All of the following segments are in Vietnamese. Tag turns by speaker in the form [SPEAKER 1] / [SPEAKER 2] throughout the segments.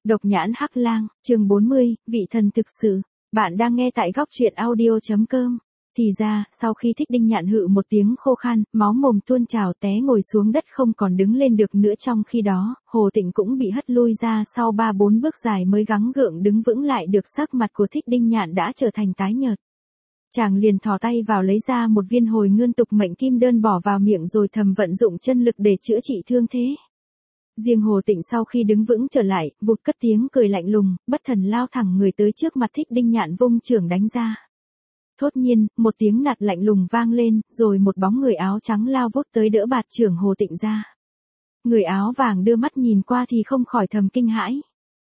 [SPEAKER 1] Độc nhãn hắc lang, chương 40, vị thần thực sự. Bạn đang nghe tại góc truyện audio.com. Thì ra, sau khi Thích Đinh Nhạn hự một tiếng khô khan, máu mồm tuôn trào té ngồi xuống đất không còn đứng lên được nữa. Trong khi đó, Hồ Tịnh cũng bị hất lui ra sau 3-4 bước dài mới gắng gượng đứng vững lại được. Sắc mặt của Thích Đinh Nhạn đã trở thành tái nhợt. Chàng liền thò tay vào lấy ra một viên hồi ngươn tục mệnh kim đơn bỏ vào miệng rồi thầm vận dụng chân lực để chữa trị thương thế. Riêng Hồ Tịnh sau khi đứng vững trở lại, vụt cất tiếng cười lạnh lùng, bất thần lao thẳng người tới trước mặt Thích Đinh Nhạn vung chưởng đánh ra. Thốt nhiên, một tiếng nạt lạnh lùng vang lên, rồi một bóng người áo trắng lao vút tới đỡ bạt chưởng Hồ Tịnh ra. Người áo vàng đưa mắt nhìn qua thì không khỏi thầm kinh hãi.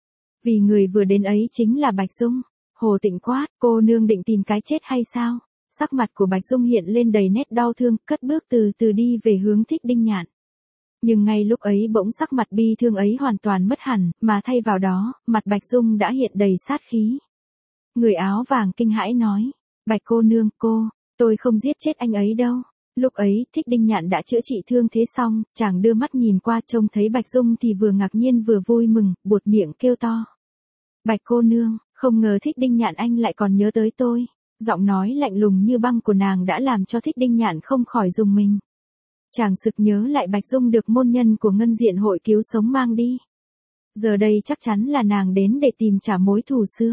[SPEAKER 1] Vì người vừa đến ấy chính là Bạch Dung. Hồ Tịnh quát, cô nương định tìm cái chết hay sao? Sắc mặt của Bạch Dung hiện lên đầy nét đau thương, cất bước từ từ đi về hướng Thích Đinh Nhạn. Nhưng ngay lúc ấy bỗng sắc mặt bi thương ấy hoàn toàn mất hẳn, mà thay vào đó, mặt Bạch Dung đã hiện đầy sát khí. Người áo vàng kinh hãi nói, Bạch cô nương, tôi không giết chết anh ấy đâu. Lúc ấy, Thích Đinh Nhạn đã chữa trị thương thế xong, chàng đưa mắt nhìn qua trông thấy Bạch Dung thì vừa ngạc nhiên vừa vui mừng, buột miệng kêu to. Bạch cô nương, không ngờ Thích Đinh Nhạn anh lại còn nhớ tới tôi. Giọng nói lạnh lùng như băng của nàng đã làm cho Thích Đinh Nhạn không khỏi rùng mình. Chàng sực nhớ lại Bạch Dung được môn nhân của Ngân Diện hội cứu sống mang đi. Giờ đây chắc chắn là nàng đến để tìm trả mối thù xưa.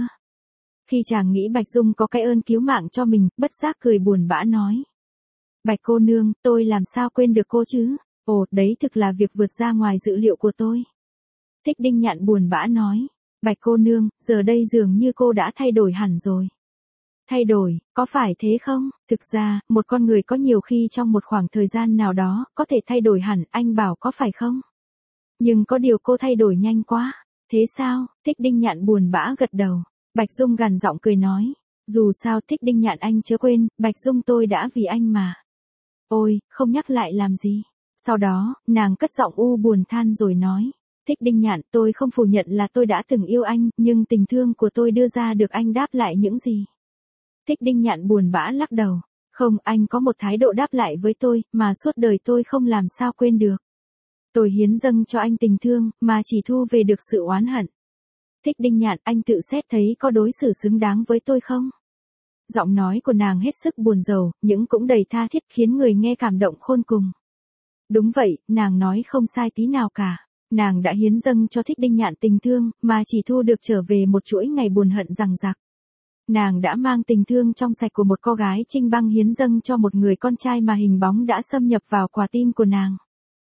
[SPEAKER 1] Khi chàng nghĩ Bạch Dung có cái ơn cứu mạng cho mình, bất giác cười buồn bã nói. Bạch cô nương, tôi làm sao quên được cô chứ? Ồ, đấy thực là việc vượt ra ngoài dự liệu của tôi. Thích Đinh Nhạn buồn bã nói. Bạch cô nương, giờ đây dường như cô đã thay đổi hẳn rồi. Thay đổi, có phải thế không? Thực ra, một con người có nhiều khi trong một khoảng thời gian nào đó, có thể thay đổi hẳn, anh bảo có phải không? Nhưng có điều cô thay đổi nhanh quá. Thế sao? Thích Đinh Nhạn buồn bã gật đầu. Bạch Dung gằn giọng cười nói. Dù sao Thích Đinh Nhạn anh chớ quên, Bạch Dung tôi đã vì anh mà. Ôi, không nhắc lại làm gì. Sau đó, nàng cất giọng u buồn than rồi nói. Thích Đinh Nhạn, tôi không phủ nhận là tôi đã từng yêu anh, nhưng tình thương của tôi đưa ra được anh đáp lại những gì? Thích Đinh Nhạn buồn bã lắc đầu. Không, anh có một thái độ đáp lại với tôi, mà suốt đời tôi không làm sao quên được. Tôi hiến dâng cho anh tình thương, mà chỉ thu về được sự oán hận. Thích Đinh Nhạn, anh tự xét thấy có đối xử xứng đáng với tôi không? Giọng nói của nàng hết sức buồn rầu, nhưng cũng đầy tha thiết khiến người nghe cảm động khôn cùng. Đúng vậy, nàng nói không sai tí nào cả. Nàng đã hiến dâng cho Thích Đinh Nhạn tình thương, mà chỉ thu được trở về một chuỗi ngày buồn hận rằng rạc. Nàng đã mang tình thương trong sạch của một cô gái trinh băng hiến dâng cho một người con trai mà hình bóng đã xâm nhập vào quả tim của nàng.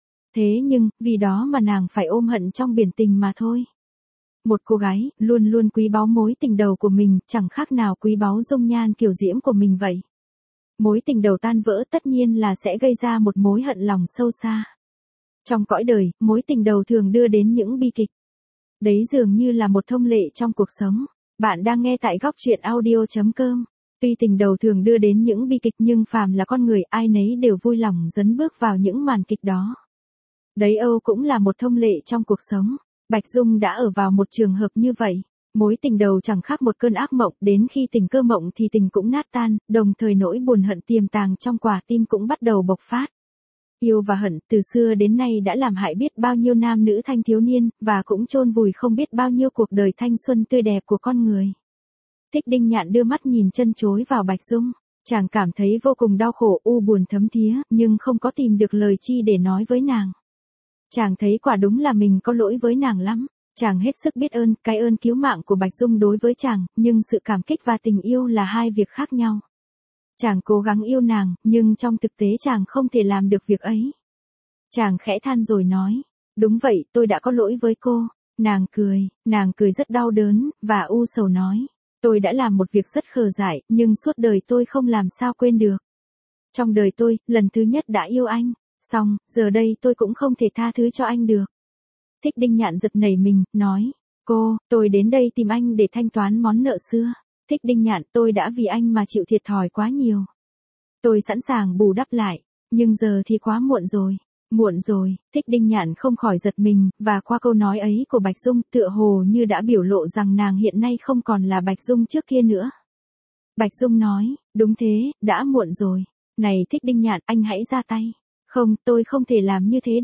[SPEAKER 1] Thế nhưng, vì đó mà nàng phải ôm hận trong biển tình mà thôi. Một cô gái, luôn luôn quý báu mối tình đầu của mình, chẳng khác nào quý báu dung nhan kiều diễm của mình vậy. Mối tình đầu tan vỡ tất nhiên là sẽ gây ra một mối hận lòng sâu xa. Trong cõi đời, mối tình đầu thường đưa đến những bi kịch. Đấy dường như là một thông lệ trong cuộc sống. Bạn đang nghe tại góc truyện audio.com. Tuy tình đầu thường đưa đến những bi kịch nhưng phàm là con người ai nấy đều vui lòng dấn bước vào những màn kịch đó. Đấy Âu cũng là một thông lệ trong cuộc sống. Bạch Dung đã ở vào một trường hợp như vậy. Mối tình đầu chẳng khác một cơn ác mộng, đến khi tình cơ mộng thì tình cũng nát tan, đồng thời nỗi buồn hận tiềm tàng trong quả tim cũng bắt đầu bộc phát. Yêu và hận từ xưa đến nay đã làm hại biết bao nhiêu nam nữ thanh thiếu niên, và cũng chôn vùi không biết bao nhiêu cuộc đời thanh xuân tươi đẹp của con người. Thích Đinh Nhạn đưa mắt nhìn chân chối vào Bạch Dung. Chàng cảm thấy vô cùng đau khổ u buồn thấm thía, nhưng không có tìm được lời chi để nói với nàng. Chàng thấy quả đúng là mình có lỗi với nàng lắm. Chàng hết sức biết ơn, cái ơn cứu mạng của Bạch Dung đối với chàng, nhưng sự cảm kích và tình yêu là hai việc khác nhau. Chàng cố gắng yêu nàng, nhưng trong thực tế chàng không thể làm được việc ấy. Chàng khẽ than rồi nói, đúng vậy, tôi đã có lỗi với cô. Nàng cười rất đau đớn, và u sầu nói, tôi đã làm một việc rất khờ dại, nhưng suốt đời tôi không làm sao quên được. Trong đời tôi, lần thứ nhất đã yêu anh, xong, giờ đây tôi cũng không thể tha thứ cho anh được. Thích Đinh Nhạn giật nảy mình, nói, tôi đến đây tìm anh để thanh toán món nợ xưa. Thích Đinh Nhạn, tôi đã vì anh mà chịu thiệt thòi quá nhiều. Tôi sẵn sàng bù đắp lại, nhưng giờ thì quá muộn rồi. Muộn rồi, Thích Đinh Nhạn không khỏi giật mình, và qua câu nói ấy của Bạch Dung, tựa hồ như đã biểu lộ rằng nàng hiện nay không còn là Bạch Dung trước kia nữa. Bạch Dung nói, đúng thế, đã muộn rồi. Này Thích Đinh Nhạn, anh hãy ra tay. Không, tôi không thể làm như thế được.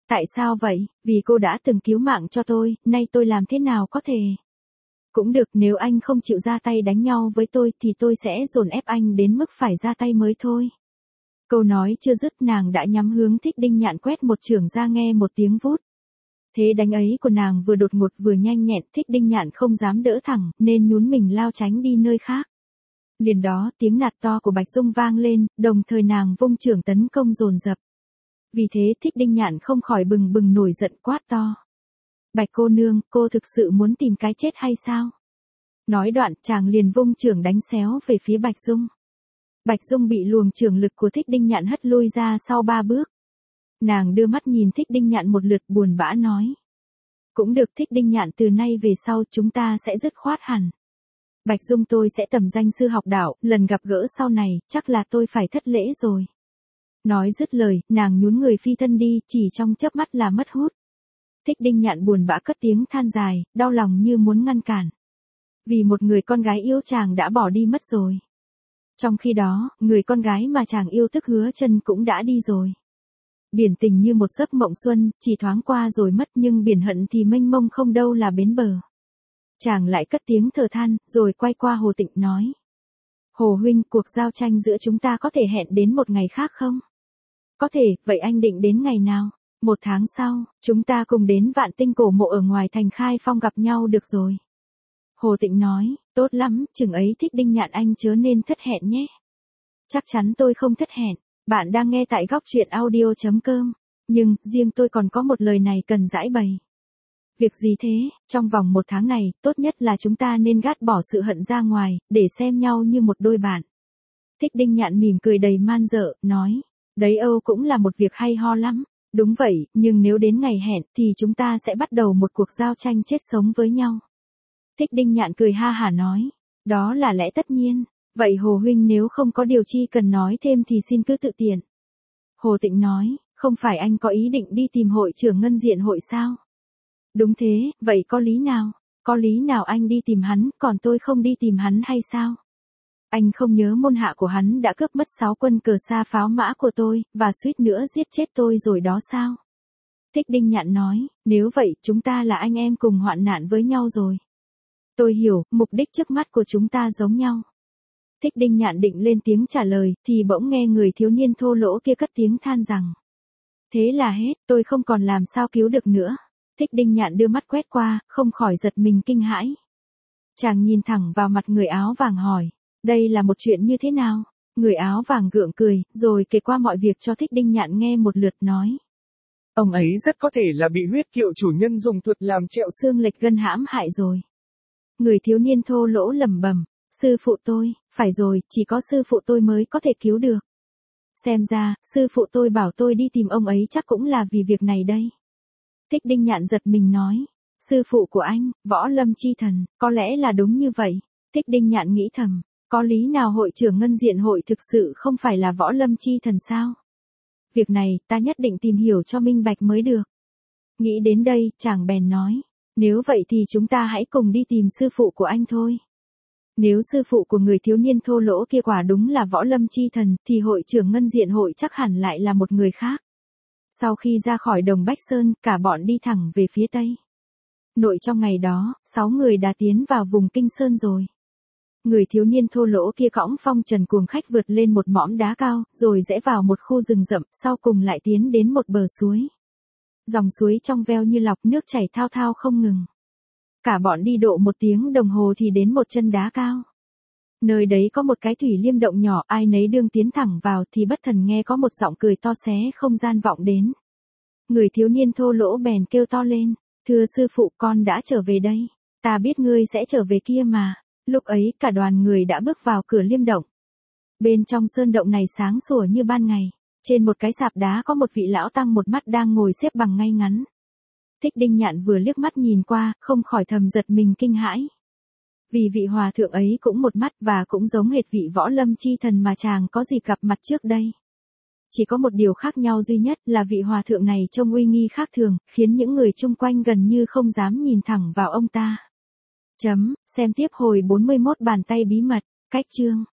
[SPEAKER 1] Tại sao vậy? Vì cô đã từng cứu mạng cho tôi, nay tôi làm thế nào có thể? Cũng được, nếu anh không chịu ra tay đánh nhau với tôi thì tôi sẽ dồn ép anh đến mức phải ra tay mới thôi. Câu nói chưa dứt nàng đã nhắm hướng Thích Đinh Nhạn quét một chưởng ra, nghe một tiếng vút. Thế đánh ấy của nàng vừa đột ngột vừa nhanh nhẹn, Thích Đinh Nhạn không dám đỡ thẳng, nên nhún mình lao tránh đi nơi khác. Liền đó tiếng nạt to của Bạch Dung vang lên, đồng thời nàng vung chưởng tấn công dồn dập. Vì thế Thích Đinh Nhạn không khỏi bừng bừng nổi giận quát to. Bạch cô nương, cô thực sự muốn tìm cái chết hay sao? Nói đoạn chàng liền vung chưởng đánh xéo về phía Bạch Dung. Bạch Dung bị luồng chưởng lực của Thích Đinh Nhạn hất lui ra sau 3 bước. Nàng đưa mắt nhìn Thích Đinh Nhạn một lượt buồn bã nói. Cũng được Thích Đinh Nhạn, từ nay về sau chúng ta sẽ dứt khoát hẳn. Bạch Dung tôi sẽ tầm danh sư học đạo, lần gặp gỡ sau này, chắc là tôi phải thất lễ rồi. Nói dứt lời, nàng nhún người phi thân đi, chỉ trong chớp mắt là mất hút. Thích Đinh Nhạn buồn bã cất tiếng than dài, đau lòng như muốn ngăn cản. Vì một người con gái yêu chàng đã bỏ đi mất rồi. Trong khi đó, người con gái mà chàng yêu tức Hứa Chân cũng đã đi rồi. Biển tình như một giấc mộng xuân, chỉ thoáng qua rồi mất, nhưng biển hận thì mênh mông không đâu là bến bờ. Chàng lại cất tiếng thở than, rồi quay qua Hồ Tịnh nói. Hồ huynh, cuộc giao tranh giữa chúng ta có thể hẹn đến một ngày khác không? Có thể, vậy anh định đến ngày nào? 1 tháng sau, chúng ta cùng đến Vạn Tinh cổ mộ ở ngoài thành Khai Phong gặp nhau được rồi. Hồ Tịnh nói, tốt lắm, chừng ấy Thích Đinh Nhạn anh chớ nên thất hẹn nhé. Chắc chắn tôi không thất hẹn. Bạn đang nghe tại góc truyện audio.com. Nhưng, riêng tôi còn có một lời này cần giải bày. Việc gì thế? Trong vòng 1 tháng này, tốt nhất là chúng ta nên gác bỏ sự hận ra ngoài, để xem nhau như một đôi bạn. Thích Đinh Nhạn mỉm cười đầy man dợ, nói. Đấy Âu cũng là một việc hay ho lắm. Đúng vậy, nhưng nếu đến ngày hẹn thì chúng ta sẽ bắt đầu một cuộc giao tranh chết sống với nhau. Thích Đinh Nhạn cười ha hả nói. Đó là lẽ tất nhiên. Vậy Hồ huynh nếu không có điều chi cần nói thêm thì xin cứ tự tiện. Hồ Tịnh nói, không phải anh có ý định đi tìm hội trưởng ngân diện hội sao? Đúng thế, vậy có lý nào? Có lý nào anh đi tìm hắn, còn tôi không đi tìm hắn hay sao? Anh không nhớ môn hạ của hắn đã cướp mất 6 quân cờ sa pháo mã của tôi, và suýt nữa giết chết tôi rồi đó sao? Thích Đinh Nhạn nói, nếu vậy chúng ta là anh em cùng hoạn nạn với nhau rồi. Tôi hiểu, mục đích trước mắt của chúng ta giống nhau. Thích Đinh Nhạn định lên tiếng trả lời, thì bỗng nghe người thiếu niên thô lỗ kia cất tiếng than rằng. Thế là hết, tôi không còn làm sao cứu được nữa. Thích Đinh Nhạn đưa mắt quét qua, không khỏi giật mình kinh hãi. Chàng nhìn thẳng vào mặt người áo vàng hỏi, đây là một chuyện như thế nào? Người áo vàng gượng cười, rồi kể qua mọi việc cho Thích Đinh Nhạn nghe một lượt nói.
[SPEAKER 2] Ông ấy rất có thể là bị huyết kiệu chủ nhân dùng thuật làm trẹo
[SPEAKER 1] xương lệch gân hãm hại rồi. Người thiếu niên thô lỗ lẩm bẩm, sư phụ tôi, phải rồi, chỉ có sư phụ tôi mới có thể cứu được. Xem ra, sư phụ tôi bảo tôi đi tìm ông ấy chắc cũng là vì việc này đây. Thích Đinh Nhạn giật mình nói, sư phụ của anh, Võ Lâm Chi Thần, có lẽ là đúng như vậy. Thích Đinh Nhạn nghĩ thầm, có lý nào hội trưởng ngân diện hội thực sự không phải là Võ Lâm Chi Thần sao? Việc này, ta nhất định tìm hiểu cho minh bạch mới được. Nghĩ đến đây, chàng bèn nói, nếu vậy thì chúng ta hãy cùng đi tìm sư phụ của anh thôi. Nếu sư phụ của người thiếu niên thô lỗ kia quả đúng là Võ Lâm Chi Thần, thì hội trưởng ngân diện hội chắc hẳn lại là một người khác. Sau khi ra khỏi Đồng Bách Sơn, cả bọn đi thẳng về phía tây. Nội trong ngày đó, 6 người đã tiến vào vùng Kinh Sơn rồi. Người thiếu niên thô lỗ kia cõng phong trần cuồng khách vượt lên một mỏm đá cao, rồi rẽ vào một khu rừng rậm, sau cùng lại tiến đến một bờ suối. Dòng suối trong veo như lọc, nước chảy thao thao không ngừng. Cả bọn đi độ 1 tiếng đồng hồ thì đến một chân đá cao. Nơi đấy có một cái thủy liêm động nhỏ, ai nấy đương tiến thẳng vào thì bất thần nghe có một giọng cười to xé không gian vọng đến. Người thiếu niên thô lỗ bèn kêu to lên, thưa sư phụ, con đã trở về đây. Ta biết ngươi sẽ trở về kia mà. Lúc ấy cả đoàn người đã bước vào cửa liêm động. Bên trong sơn động này sáng sủa như ban ngày. Trên một cái sạp đá có một vị lão tăng một mắt đang ngồi xếp bằng ngay ngắn. Thích Đinh Nhạn vừa liếc mắt nhìn qua, không khỏi thầm giật mình kinh hãi. Vì vị hòa thượng ấy cũng một mắt và cũng giống hệt vị Võ Lâm Chi Thần mà chàng có dịp gặp mặt trước đây. Chỉ có một điều khác nhau duy nhất là vị hòa thượng này trông uy nghi khác thường, khiến những người chung quanh gần như không dám nhìn thẳng vào ông ta. Xem tiếp hồi 41 bàn tay bí mật, cách chương.